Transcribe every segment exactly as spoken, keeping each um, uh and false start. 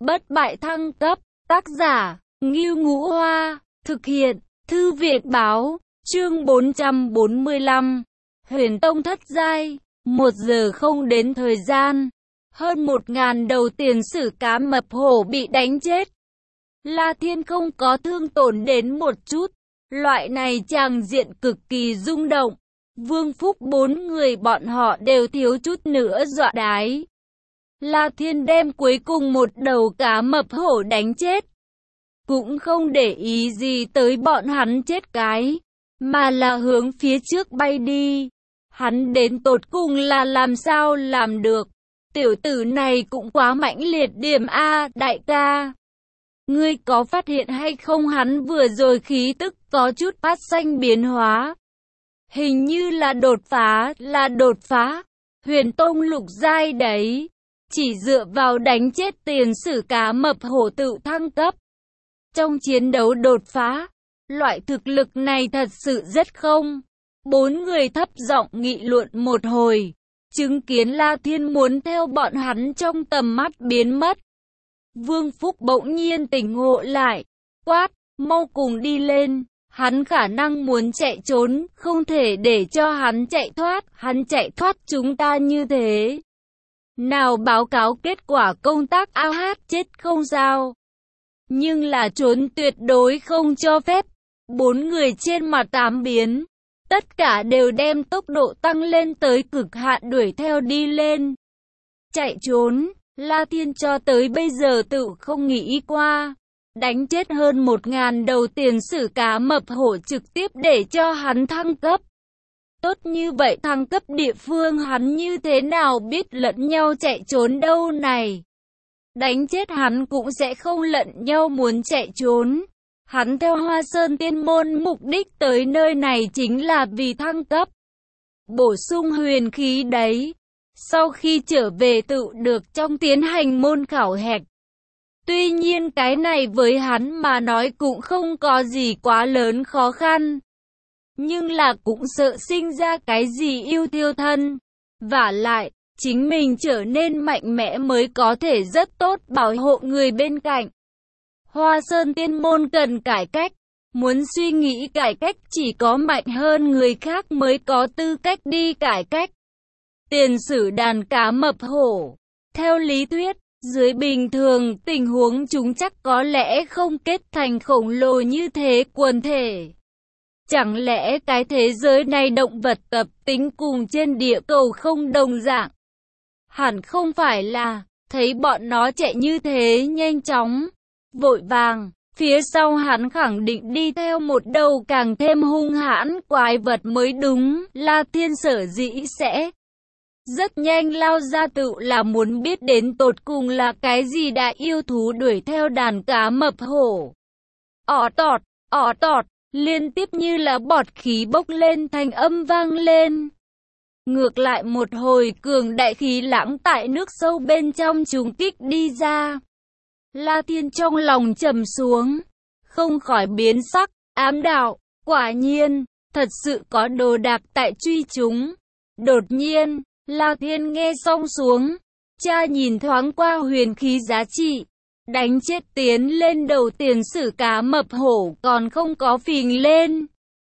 bất bại thăng cấp, tác giả, Ngưu Ngũ Hoa, thực hiện, Thư viện Báo, chương bốn trăm bốn mươi lăm, Huyền Tông thất giai, một giờ không đến thời gian, hơn một ngàn đầu tiền sử cá mập hổ bị đánh chết. La Thiên không có thương tổn đến một chút, loại này tràng diện cực kỳ rung động. Vương Phúc bốn người bọn họ đều thiếu chút nữa dọa đái. La Thiên đem cuối cùng một đầu cá mập hổ đánh chết. Cũng không để ý gì tới bọn hắn chết cái, mà là hướng phía trước bay đi. Hắn đến tột cùng là làm sao làm được. Tiểu tử này cũng quá mãnh liệt điểm a, đại ca. Ngươi có phát hiện hay không, hắn vừa rồi khí tức có chút phát sinh biến hóa. Hình như là đột phá, là đột phá. Huyền Tông lục giai đấy. Chỉ dựa vào đánh chết tiền sử cá mập hổ tự thăng cấp. Trong chiến đấu đột phá, loại thực lực này thật sự rất không. Bốn người thấp giọng nghị luận một hồi, chứng kiến La Thiên muốn theo bọn hắn trong tầm mắt biến mất. Vương Phúc bỗng nhiên tỉnh ngộ lại, quát, mau cùng đi lên. Hắn khả năng muốn chạy trốn, không thể để cho hắn chạy thoát, hắn chạy thoát chúng ta như thế. Nào báo cáo kết quả công tác a hát chết không sao. Nhưng là trốn tuyệt đối không cho phép. Bốn người trên mặt tám biến. Tất cả đều đem tốc độ tăng lên tới cực hạn đuổi theo đi lên. Chạy trốn, La Thiên cho tới bây giờ tự không nghĩ qua. Đánh chết hơn một ngàn đầu tiền sử cá mập hổ trực tiếp để cho hắn thăng cấp. Tốt như vậy thăng cấp địa phương hắn như thế nào biết lẫn nhau chạy trốn đâu này. Đánh chết hắn cũng sẽ không lẫn nhau muốn chạy trốn. Hắn theo Hoa Sơn Tiên Môn mục đích tới nơi này chính là vì thăng cấp. Bổ sung huyền khí đấy. Sau khi trở về tự được trong tiến hành môn khảo hạch. Tuy nhiên cái này với hắn mà nói cũng không có gì quá lớn khó khăn. Nhưng là cũng sợ sinh ra cái gì yêu thiêu thân. Vả lại, chính mình trở nên mạnh mẽ mới có thể rất tốt bảo hộ người bên cạnh. Hoa Sơn Tiên Môn cần cải cách. Muốn suy nghĩ cải cách chỉ có mạnh hơn người khác mới có tư cách đi cải cách. Tiền sử đàn cá mập hổ. Theo lý thuyết, dưới bình thường tình huống chúng chắc có lẽ không kết thành khổng lồ như thế quần thể. Chẳng lẽ cái thế giới này động vật tập tính cùng trên địa cầu không đồng dạng? Hẳn không phải là, thấy bọn nó chạy như thế nhanh chóng, vội vàng, phía sau hắn khẳng định đi theo một đầu càng thêm hung hãn quái vật mới đúng. La Thiên sở dĩ sẽ rất nhanh lao ra tự là muốn biết đến tột cùng là cái gì đã yêu thú đuổi theo đàn cá mập hổ. Ỏ tọt, ỏ tọt. Liên tiếp như là bọt khí bốc lên thành âm vang lên. Ngược lại một hồi cường đại khí lãng tại nước sâu bên trong trùng kích đi ra. La Thiên trong lòng trầm xuống, không khỏi biến sắc, ám đạo, quả nhiên, thật sự có đồ đạc tại truy chúng. Đột nhiên, La Thiên nghe xong xuống, cha nhìn thoáng qua huyền khí giá trị. Đánh chết tiến lên đầu tiền sử cá mập hổ còn không có phình lên.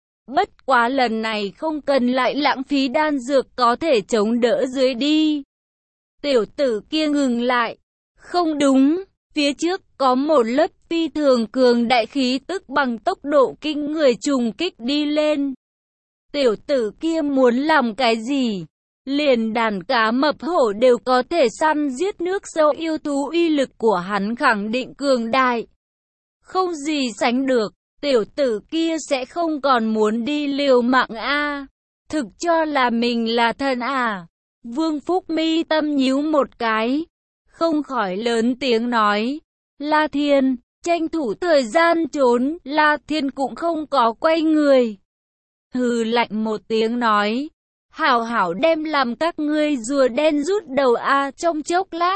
Bất quá lần này không cần lại lãng phí đan dược có thể chống đỡ dưới đi. Tiểu tử kia ngừng lại. Không đúng, phía trước có một lớp phi thường cường đại khí tức bằng tốc độ kinh người trùng kích đi lên. Tiểu tử kia muốn làm cái gì? Liền đàn cá mập hổ đều có thể săn giết nước sâu yêu thú, uy lực của hắn khẳng định cường đại. Không gì sánh được, tiểu tử kia sẽ không còn muốn đi liều mạng a. Thực cho là mình là thần à? Vương Phúc mi tâm nhíu một cái, không khỏi lớn tiếng nói. La Thiên, tranh thủ thời gian trốn. La Thiên cũng không có quay người. Hừ lạnh một tiếng nói. Hảo hảo đem làm các ngươi rùa đen rút đầu a. Trong chốc lát,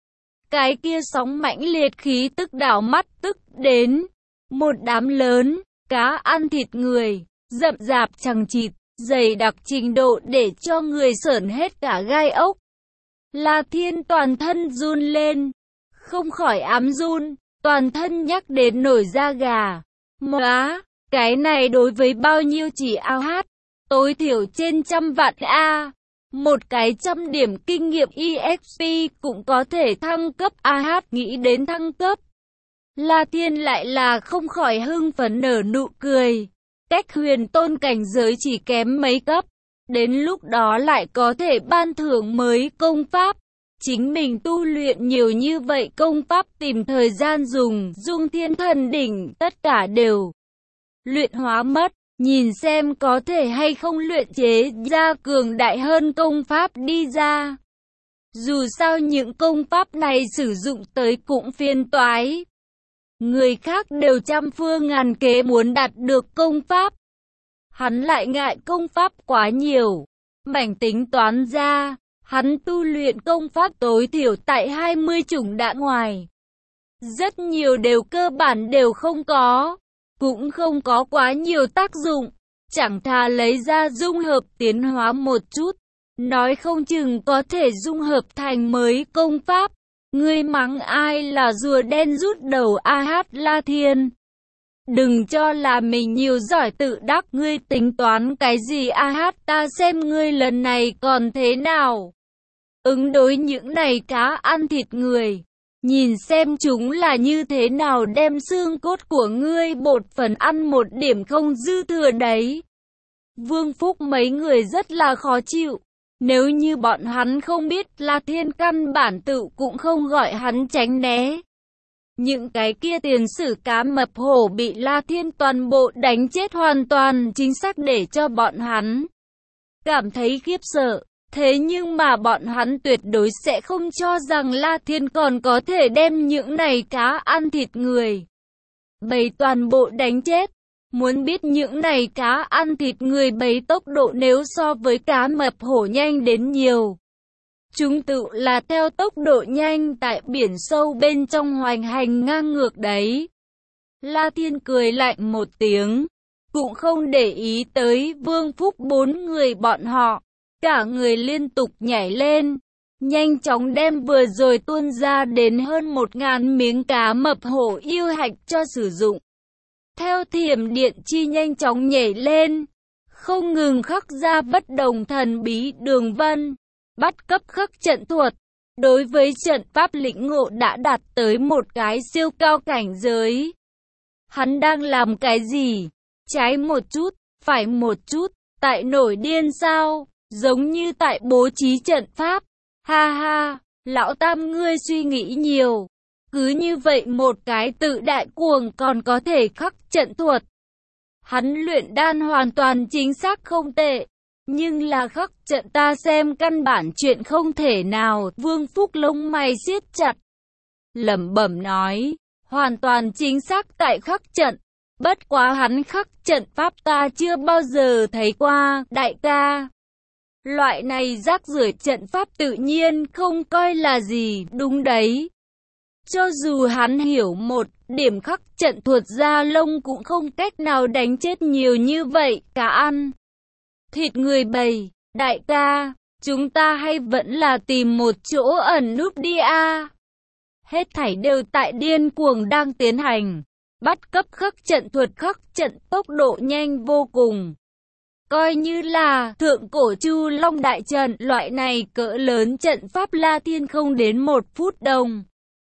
cái kia sóng mãnh liệt khí tức đảo mắt tức đến. Một đám lớn, cá ăn thịt người, rậm rạp chằng chịt, dày đặc trình độ để cho người sởn hết cả gai ốc. La Thiên toàn thân run lên, không khỏi ám run, toàn thân nhắc đến nổi da gà. Móa, cái này đối với bao nhiêu chỉ a hát, tối thiểu trên trăm vạn a. Một cái trăm điểm kinh nghiệm e ích pê cũng có thể thăng cấp a hát, nghĩ đến thăng cấp. La Thiên lại là không khỏi hưng phấn nở nụ cười. Cách huyền tôn cảnh giới chỉ kém mấy cấp. Đến lúc đó lại có thể ban thưởng mới công pháp. Chính mình tu luyện nhiều như vậy công pháp tìm thời gian dùng, dung thiên thần đỉnh, tất cả đều luyện hóa mất. Nhìn xem có thể hay không luyện chế ra cường đại hơn công pháp đi ra. Dù sao những công pháp này sử dụng tới cũng phiền toái. Người khác đều trăm phương ngàn kế muốn đạt được công pháp. Hắn lại ngại công pháp quá nhiều. Mảnh tính toán ra, hắn tu luyện công pháp tối thiểu tại hai mươi chủng đã ngoài. Rất nhiều đều cơ bản đều không có. Cũng không có quá nhiều tác dụng. Chẳng thà lấy ra dung hợp tiến hóa một chút. Nói không chừng có thể dung hợp thành mới công pháp. Ngươi mắng ai là rùa đen rút đầu a hát La Thiên. Đừng cho là mình nhiều giỏi tự đắc, ngươi tính toán cái gì a hát, ta xem ngươi lần này còn thế nào. Ứng đối những này cá ăn thịt người. Nhìn xem chúng là như thế nào đem xương cốt của ngươi bột phần ăn một điểm không dư thừa đấy. Vương Phúc mấy người rất là khó chịu. Nếu như bọn hắn không biết La Thiên căn bản tự cũng không gọi hắn tránh né. Những cái kia tiền sử cá mập hổ bị La Thiên toàn bộ đánh chết hoàn toàn chính xác để cho bọn hắn cảm thấy khiếp sợ. Thế nhưng mà bọn hắn tuyệt đối sẽ không cho rằng La Thiên còn có thể đem những này cá ăn thịt người bầy toàn bộ đánh chết. Muốn biết những này cá ăn thịt người bầy tốc độ nếu so với cá mập hổ nhanh đến nhiều. Chúng tự là theo tốc độ nhanh tại biển sâu bên trong hoành hành ngang ngược đấy. La Thiên cười lạnh một tiếng, cũng không để ý tới Vương Phúc bốn người bọn họ. Cả người liên tục nhảy lên, nhanh chóng đem vừa rồi tuôn ra đến hơn một ngàn miếng cá mập hổ yêu hạch cho sử dụng. Theo thiểm điện chi nhanh chóng nhảy lên, không ngừng khắc ra bất đồng thần bí đường vân, bắt cấp khắc trận thuật. Đối với trận pháp lĩnh ngộ đã đạt tới một cái siêu cao cảnh giới. Hắn đang làm cái gì? Trái một chút, phải một chút, tại nổi điên sao? Giống như tại bố trí trận pháp. Ha ha, lão tam ngươi suy nghĩ nhiều. Cứ như vậy một cái tự đại cuồng còn có thể khắc trận thuật. Hắn luyện đan hoàn toàn chính xác không tệ. Nhưng là khắc trận ta xem căn bản chuyện không thể nào. Vương Phúc lông mày siết chặt, lẩm bẩm nói, hoàn toàn chính xác tại khắc trận. Bất quá hắn khắc trận pháp ta chưa bao giờ thấy qua, đại ca. Loại này rác rưởi trận pháp tự nhiên không coi là gì, đúng đấy. Cho dù hắn hiểu một điểm khắc trận thuật ra lông cũng không cách nào đánh chết nhiều như vậy, cá ăn thịt người bầy. Đại ca, chúng ta hay vẫn là tìm một chỗ ẩn núp đi a. Hết thảy đều tại điên cuồng đang tiến hành. Bắt cấp khắc trận thuật khắc trận tốc độ nhanh vô cùng. Coi như là thượng cổ Chu Long đại trận, loại này cỡ lớn trận pháp La Thiên không đến một phút đồng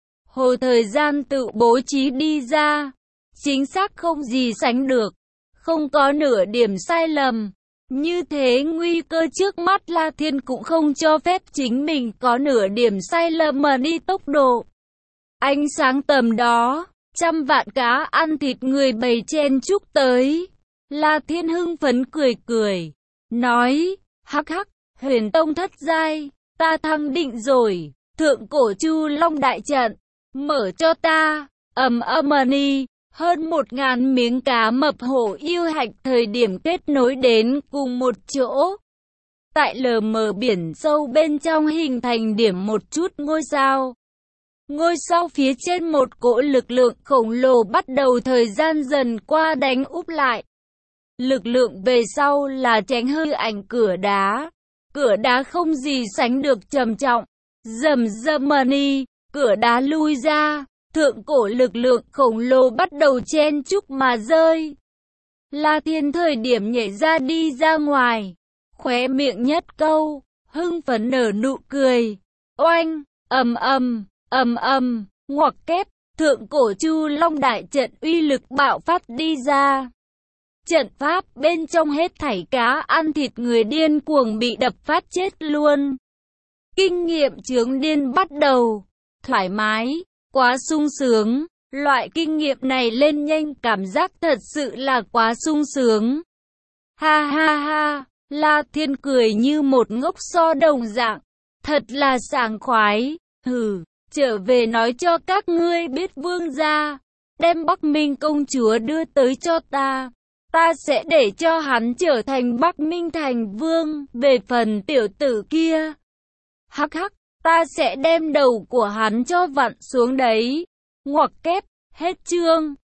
hồ thời gian tự bố trí đi ra. Chính xác không gì sánh được. Không có nửa điểm sai lầm. Như thế nguy cơ trước mắt La Thiên cũng không cho phép chính mình có nửa điểm sai lầm mà đi tốc độ. Ánh sáng tầm đó, trăm vạn cá ăn thịt người bầy chen chúc tới. La Thiên hưng phấn cười cười, nói, hắc hắc, huyền tông thất giai, ta thăng định rồi, thượng cổ Chu Long đại trận, mở cho ta, ầm ầm ni, hơn một ngàn miếng cá mập hổ yêu hạch thời điểm kết nối đến cùng một chỗ. Tại lờ mờ biển sâu bên trong hình thành điểm một chút ngôi sao. Ngôi sao phía trên một cỗ lực lượng khổng lồ bắt đầu thời gian dần qua đánh úp lại. Lực lượng về sau là tránh hư ảnh cửa đá. Cửa đá không gì sánh được trầm trọng. Rầm rầm ni, cửa đá lui ra, thượng cổ lực lượng khổng lồ bắt đầu chen chúc mà rơi. La Thiên thời điểm nhảy ra đi ra ngoài, khóe miệng nhất câu, hưng phấn nở nụ cười. Oanh, ầm ầm, ầm ầm, ngoặc kép, thượng cổ Chu Long đại trận uy lực bạo phát đi ra. Trận pháp bên trong hết thảy cá ăn thịt người điên cuồng bị đập phát chết luôn. Kinh nghiệm chướng điên bắt đầu. Thoải mái, quá sung sướng. Loại kinh nghiệm này lên nhanh cảm giác thật sự là quá sung sướng. Ha ha ha, La Thiên cười như một ngốc so đồng dạng. Thật là sảng khoái. Hừ, trở về nói cho các ngươi biết vương gia. Đem Bắc Minh công chúa đưa tới cho ta. Ta sẽ để cho hắn trở thành Bắc Minh thành vương. Về phần tiểu tử kia, hắc hắc, ta sẽ đem đầu của hắn cho vặn xuống đấy. Ngoặc kép, hết chương.